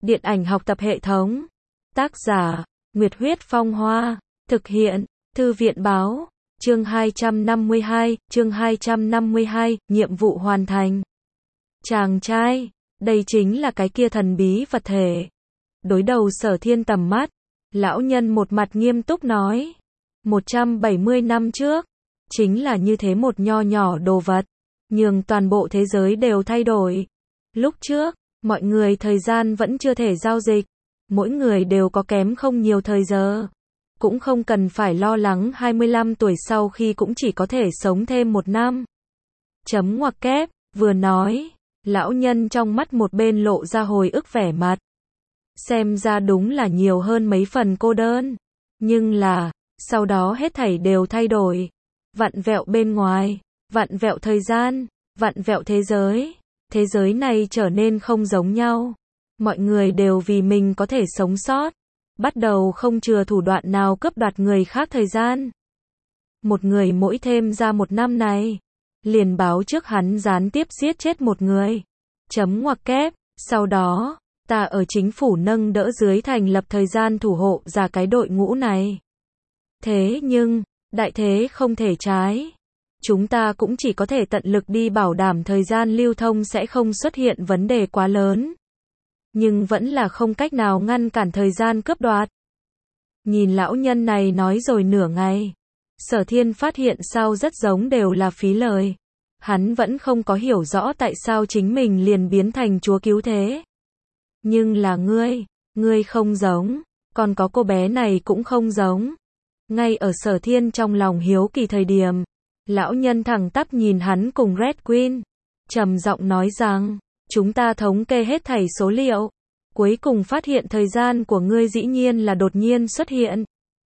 Điện ảnh học tập hệ thống. Tác giả, Nguyệt Huyết Phong Hoa. Thực hiện, Thư viện Báo. Chương 252, nhiệm vụ hoàn thành. Chàng trai, đây chính là cái kia thần bí vật thể. Đối đầu Sở Thiên tầm mắt, lão nhân một mặt nghiêm túc nói. 170 năm trước, chính là như thế một nho nhỏ đồ vật, nhường toàn bộ thế giới đều thay đổi. Lúc trước, mọi người thời gian vẫn chưa thể giao dịch, mỗi người đều có kém không nhiều thời giờ. Cũng không cần phải lo lắng 25 tuổi sau khi cũng chỉ có thể sống thêm 1 năm. Chấm ngoặc kép, vừa nói, lão nhân trong mắt một bên lộ ra hồi ức vẻ mặt. Xem ra đúng là nhiều hơn mấy phần cô đơn. Nhưng là, sau đó hết thảy đều thay đổi. Vặn vẹo bên ngoài, vặn vẹo thời gian, vặn vẹo thế giới. Thế giới này trở nên không giống nhau. Mọi người đều vì mình có thể sống sót, bắt đầu không chừa thủ đoạn nào cướp đoạt người khác thời gian. Một người mỗi thêm ra 1 năm này, liền báo trước hắn gián tiếp giết chết một người. Chấm ngoặc kép, sau đó, ta ở chính phủ nâng đỡ dưới thành lập thời gian thủ hộ ra cái đội ngũ này. Thế nhưng, đại thế không thể trái. Chúng ta cũng chỉ có thể tận lực đi bảo đảm thời gian lưu thông sẽ không xuất hiện vấn đề quá lớn. Nhưng vẫn là không cách nào ngăn cản thời gian cướp đoạt. Nhìn lão nhân này nói rồi nửa ngày. Sở Thiên phát hiện sau rất giống đều là phí lời. Hắn vẫn không có hiểu rõ tại sao chính mình liền biến thành chúa cứu thế. Nhưng là ngươi không giống, còn có cô bé này cũng không giống. Ngay ở Sở Thiên trong lòng hiếu kỳ thời điểm, lão nhân thẳng tắp nhìn hắn cùng Red Queen, trầm giọng nói rằng, chúng ta thống kê hết thảy số liệu, cuối cùng phát hiện thời gian của ngươi dĩ nhiên là đột nhiên xuất hiện.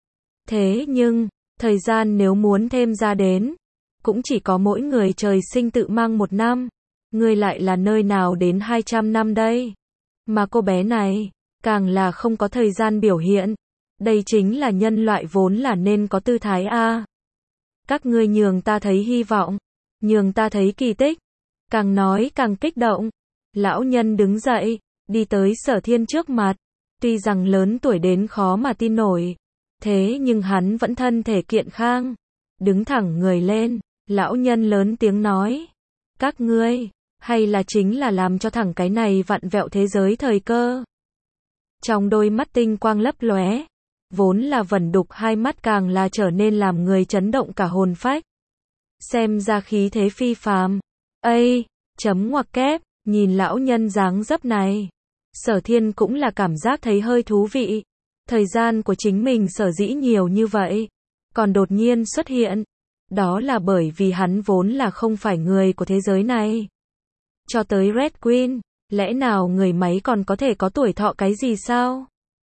Thế nhưng, thời gian nếu muốn thêm ra đến, cũng chỉ có mỗi người trời sinh tự mang 1 năm, ngươi lại là nơi nào đến 200 năm đây? Mà cô bé này, càng là không có thời gian biểu hiện. Đây chính là nhân loại vốn là nên có tư thái a. Các ngươi nhường ta thấy hy vọng, nhường ta thấy kỳ tích. Càng nói càng kích động. Lão nhân đứng dậy, đi tới Sở Thiên trước mặt. Tuy rằng lớn tuổi đến khó mà tin nổi, thế nhưng hắn vẫn thân thể kiện khang. Đứng thẳng người lên, lão nhân lớn tiếng nói. Các ngươi, hay là chính là làm cho thẳng cái này vặn vẹo thế giới thời cơ. Trong đôi mắt tinh quang lấp lóe, vốn là vẩn đục hai mắt càng là trở nên làm người chấn động cả hồn phách. Xem ra khí thế phi phàm. Ây, chấm ngoặc kép, nhìn lão nhân dáng dấp này. Sở Thiên cũng là cảm giác thấy hơi thú vị. Thời gian của chính mình sở dĩ nhiều như vậy, còn đột nhiên xuất hiện. Đó là bởi vì hắn vốn là không phải người của thế giới này. Cho tới Red Queen, lẽ nào người máy còn có thể có tuổi thọ cái gì sao?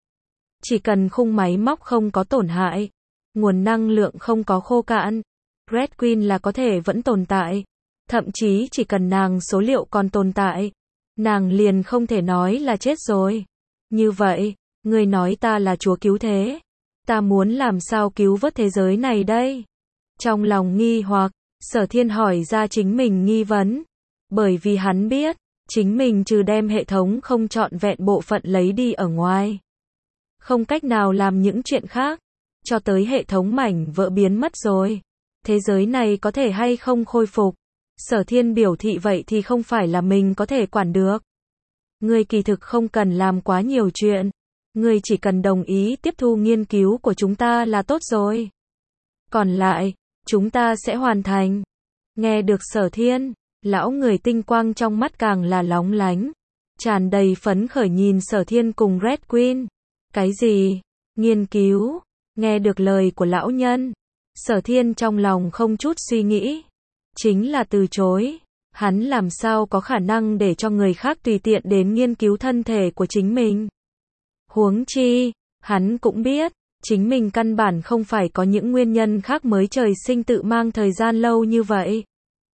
Chỉ cần khung máy móc không có tổn hại, nguồn năng lượng không có khô cạn, Red Queen là có thể vẫn tồn tại. Thậm chí chỉ cần nàng số liệu còn tồn tại, nàng liền không thể nói là chết rồi. Như vậy, ngươi nói ta là chúa cứu thế, ta muốn làm sao cứu vớt thế giới này đây? Trong lòng nghi hoặc, Sở Thiên hỏi ra chính mình nghi vấn. Bởi vì hắn biết, chính mình trừ đem hệ thống không trọn vẹn bộ phận lấy đi ở ngoài, không cách nào làm những chuyện khác. Cho tới hệ thống mảnh vỡ biến mất rồi, thế giới này có thể hay không khôi phục? Sở Thiên biểu thị vậy thì không phải là mình có thể quản được. Ngươi kỳ thực không cần làm quá nhiều chuyện, ngươi chỉ cần đồng ý tiếp thu nghiên cứu của chúng ta là tốt rồi. Còn lại, chúng ta sẽ hoàn thành. Nghe được Sở Thiên, lão người tinh quang trong mắt càng là lóng lánh, tràn đầy phấn khởi nhìn Sở Thiên cùng Red Queen. Cái gì? Nghiên cứu? Nghe được lời của lão nhân, Sở Thiên trong lòng không chút suy nghĩ, chính là từ chối. Hắn làm sao có khả năng để cho người khác tùy tiện đến nghiên cứu thân thể của chính mình? Huống chi, hắn cũng biết, chính mình căn bản không phải có những nguyên nhân khác mới trời sinh tự mang thời gian lâu như vậy,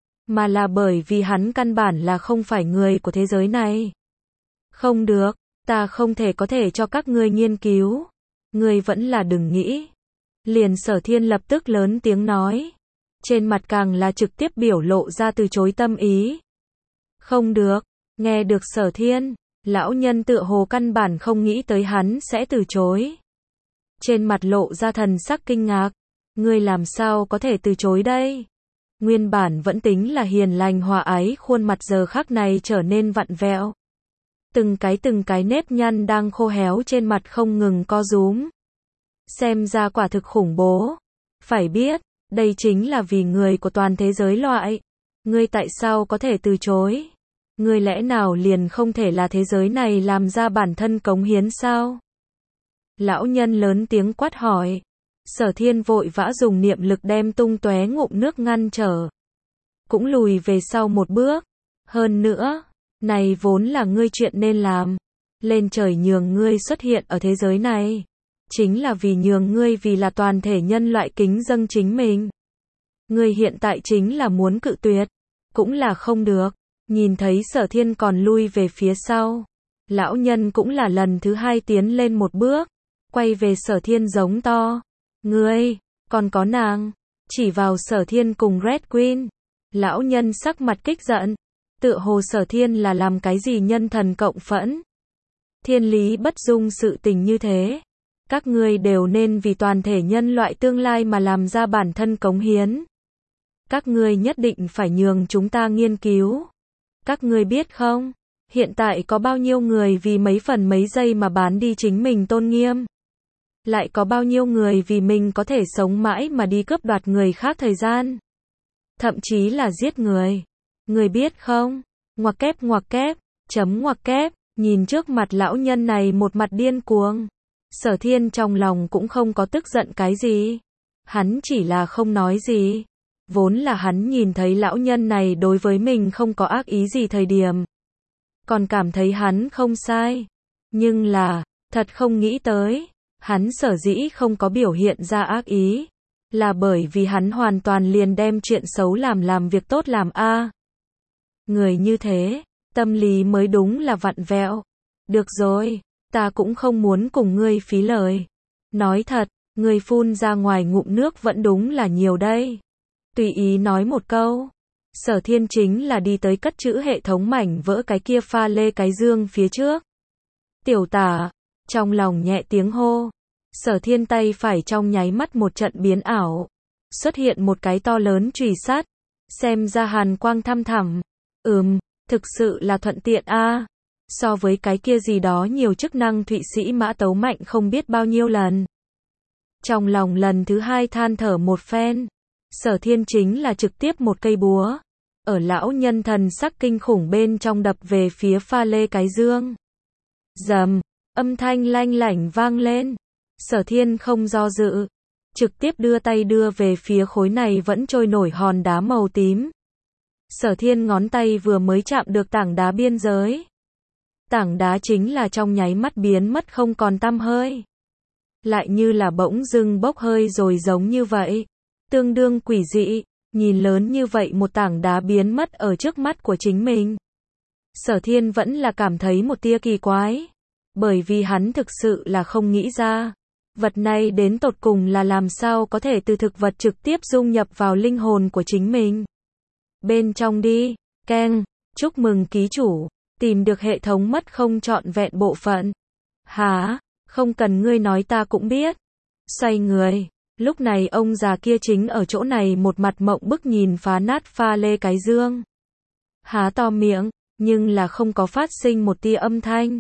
mà là bởi vì hắn căn bản là không phải người của thế giới này. Không được, ta không thể có thể cho các ngươi nghiên cứu. Ngươi vẫn là đừng nghĩ. Liền Sở Thiên lập tức lớn tiếng nói. Trên mặt càng là trực tiếp biểu lộ ra từ chối tâm ý. Không được, nghe được Sở Thiên, Lão nhân tựa hồ căn bản không nghĩ tới hắn sẽ từ chối. Trên mặt lộ ra thần sắc kinh ngạc. Ngươi làm sao có thể từ chối đây? Nguyên bản vẫn tính là hiền lành hòa ái khuôn mặt giờ khắc này trở nên vặn vẹo. Từng cái nếp nhăn đang khô héo trên mặt không ngừng co rúm. Xem ra quả thực khủng bố. Phải biết, đây chính là vì người của toàn thế giới loại. Ngươi tại sao có thể từ chối? Ngươi lẽ nào liền không thể là thế giới này làm ra bản thân cống hiến sao? Lão nhân lớn tiếng quát hỏi. Sở Thiên vội vã dùng niệm lực đem tung tóe ngụm nước ngăn trở. Cũng lùi về sau một bước. Hơn nữa, này vốn là ngươi chuyện nên làm. Lên trời nhường ngươi xuất hiện ở thế giới này. Chính là vì nhường ngươi vì là toàn thể nhân loại kính dâng chính mình. Ngươi hiện tại chính là muốn cự tuyệt. Cũng là không được. Nhìn thấy Sở Thiên còn lui về phía sau. Lão nhân cũng là lần thứ hai tiến lên một bước. Quay về Sở Thiên giống to. Ngươi, còn có nàng. Chỉ vào Sở Thiên cùng Red Queen. Lão nhân sắc mặt kích giận. Tựa hồ Sở Thiên là làm cái gì nhân thần cộng phẫn. Thiên lý bất dung sự tình như thế. Các ngươi đều nên vì toàn thể nhân loại tương lai mà làm ra bản thân cống hiến. Các ngươi nhất định phải nhường chúng ta nghiên cứu. Các ngươi biết không? Hiện tại có bao nhiêu người vì mấy phần mấy giây mà bán đi chính mình tôn nghiêm? Lại có bao nhiêu người vì mình có thể sống mãi mà đi cướp đoạt người khác thời gian? Thậm chí là giết người. Người biết không? Ngoặc kép, chấm ngoặc kép, nhìn trước mặt lão nhân này một mặt điên cuồng. Sở Thiên trong lòng cũng không có tức giận cái gì. Hắn chỉ là không nói gì. Vốn là hắn nhìn thấy lão nhân này đối với mình không có ác ý gì thời điểm. Còn cảm thấy hắn không sai. Nhưng là, thật không nghĩ tới. Hắn sở dĩ không có biểu hiện ra ác ý. Là bởi vì hắn hoàn toàn liền đem chuyện xấu làm việc tốt làm a. Người như thế, tâm lý mới đúng là vặn vẹo. Được rồi, ta cũng không muốn cùng ngươi phí lời. Nói thật, ngươi phun ra ngoài ngụm nước vẫn đúng là nhiều đây. Tùy ý nói một câu. Sở Thiên chính là đi tới cất trữ hệ thống mảnh vỡ cái kia pha lê cái dương phía trước. Tiểu Tả, trong lòng nhẹ tiếng hô. Sở Thiên tay phải trong nháy mắt một trận biến ảo. Xuất hiện một cái to lớn chùy sắt. Xem ra hàn quang thăm thẳm. Thực sự là thuận tiện a. So với cái kia gì đó nhiều chức năng Thụy Sĩ mã tấu mạnh không biết bao nhiêu lần. Trong lòng lần thứ hai than thở một phen. Sở Thiên chính là trực tiếp một cây búa. Ở lão nhân thần sắc kinh khủng bên trong đập về phía pha lê cái dương. Rầm, âm thanh lanh lảnh vang lên. Sở Thiên không do dự. Trực tiếp đưa tay đưa về phía khối này vẫn trôi nổi hòn đá màu tím. Sở Thiên ngón tay vừa mới chạm được tảng đá biên giới. Tảng đá chính là trong nháy mắt biến mất không còn tăm hơi. Lại như là bỗng dưng bốc hơi rồi giống như vậy. Tương đương quỷ dị, nhìn lớn như vậy một tảng đá biến mất ở trước mắt của chính mình. Sở Thiên vẫn là cảm thấy một tia kỳ quái. Bởi vì hắn thực sự là không nghĩ ra. Vật này đến tột cùng là làm sao có thể từ thực vật trực tiếp dung nhập vào linh hồn của chính mình. Bên trong đi, keng, chúc mừng ký chủ, tìm được hệ thống mất không trọn vẹn bộ phận. Hả, không cần ngươi nói ta cũng biết. Xoay người, lúc này ông già kia chính ở chỗ này một mặt mộng bức nhìn phá nát pha lê cái dương. Há to miệng, nhưng là không có phát sinh một tia âm thanh.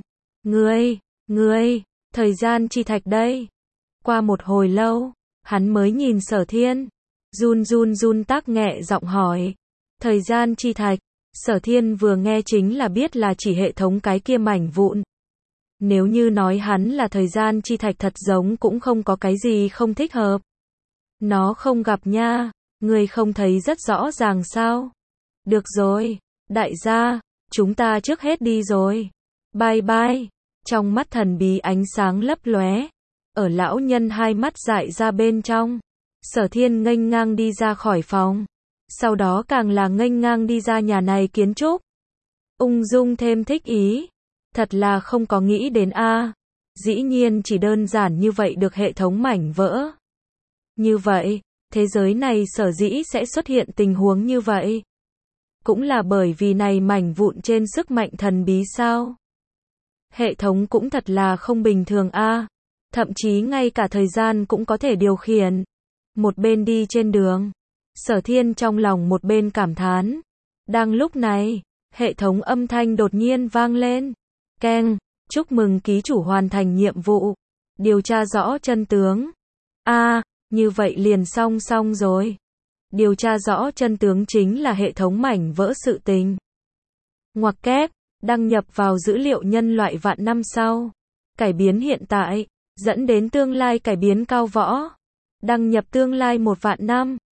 Ngươi, thời gian chi thạch đây. Qua một hồi lâu, hắn mới nhìn Sở Thiên. Run tác nghẹ giọng hỏi. Thời gian chi thạch. Sở Thiên vừa nghe chính là biết là chỉ hệ thống cái kia mảnh vụn. Nếu như nói hắn là thời gian chi thạch thật giống cũng không có cái gì không thích hợp. Nó không gặp nha. Ngươi không thấy rất rõ ràng sao? Được rồi, đại gia, chúng ta trước hết đi rồi. Bye bye. Trong mắt thần bí ánh sáng lấp lóe. Ở lão nhân hai mắt dại ra bên trong. Sở Thiên nghênh ngang đi ra khỏi phòng. Sau đó càng là nghênh ngang đi ra nhà này kiến trúc. Ung dung thêm thích ý. Thật là không có nghĩ đến a. Dĩ nhiên chỉ đơn giản như vậy được hệ thống mảnh vỡ. Như vậy, thế giới này sở dĩ sẽ xuất hiện tình huống như vậy. Cũng là bởi vì này mảnh vụn trên sức mạnh thần bí sao. Hệ thống cũng thật là không bình thường a. Thậm chí ngay cả thời gian cũng có thể điều khiển. Một bên đi trên đường, Sở Thiên trong lòng một bên cảm thán. Đang lúc này, hệ thống âm thanh đột nhiên vang lên. Keng, chúc mừng ký chủ hoàn thành nhiệm vụ. Điều tra rõ chân tướng. Như vậy liền xong rồi. Điều tra rõ chân tướng chính là hệ thống mảnh vỡ sự tình. Ngoặc kép, đăng nhập vào dữ liệu nhân loại vạn năm sau. Cải biến hiện tại, dẫn đến tương lai cải biến cao võ. Đăng nhập tương lai 1 vạn năm.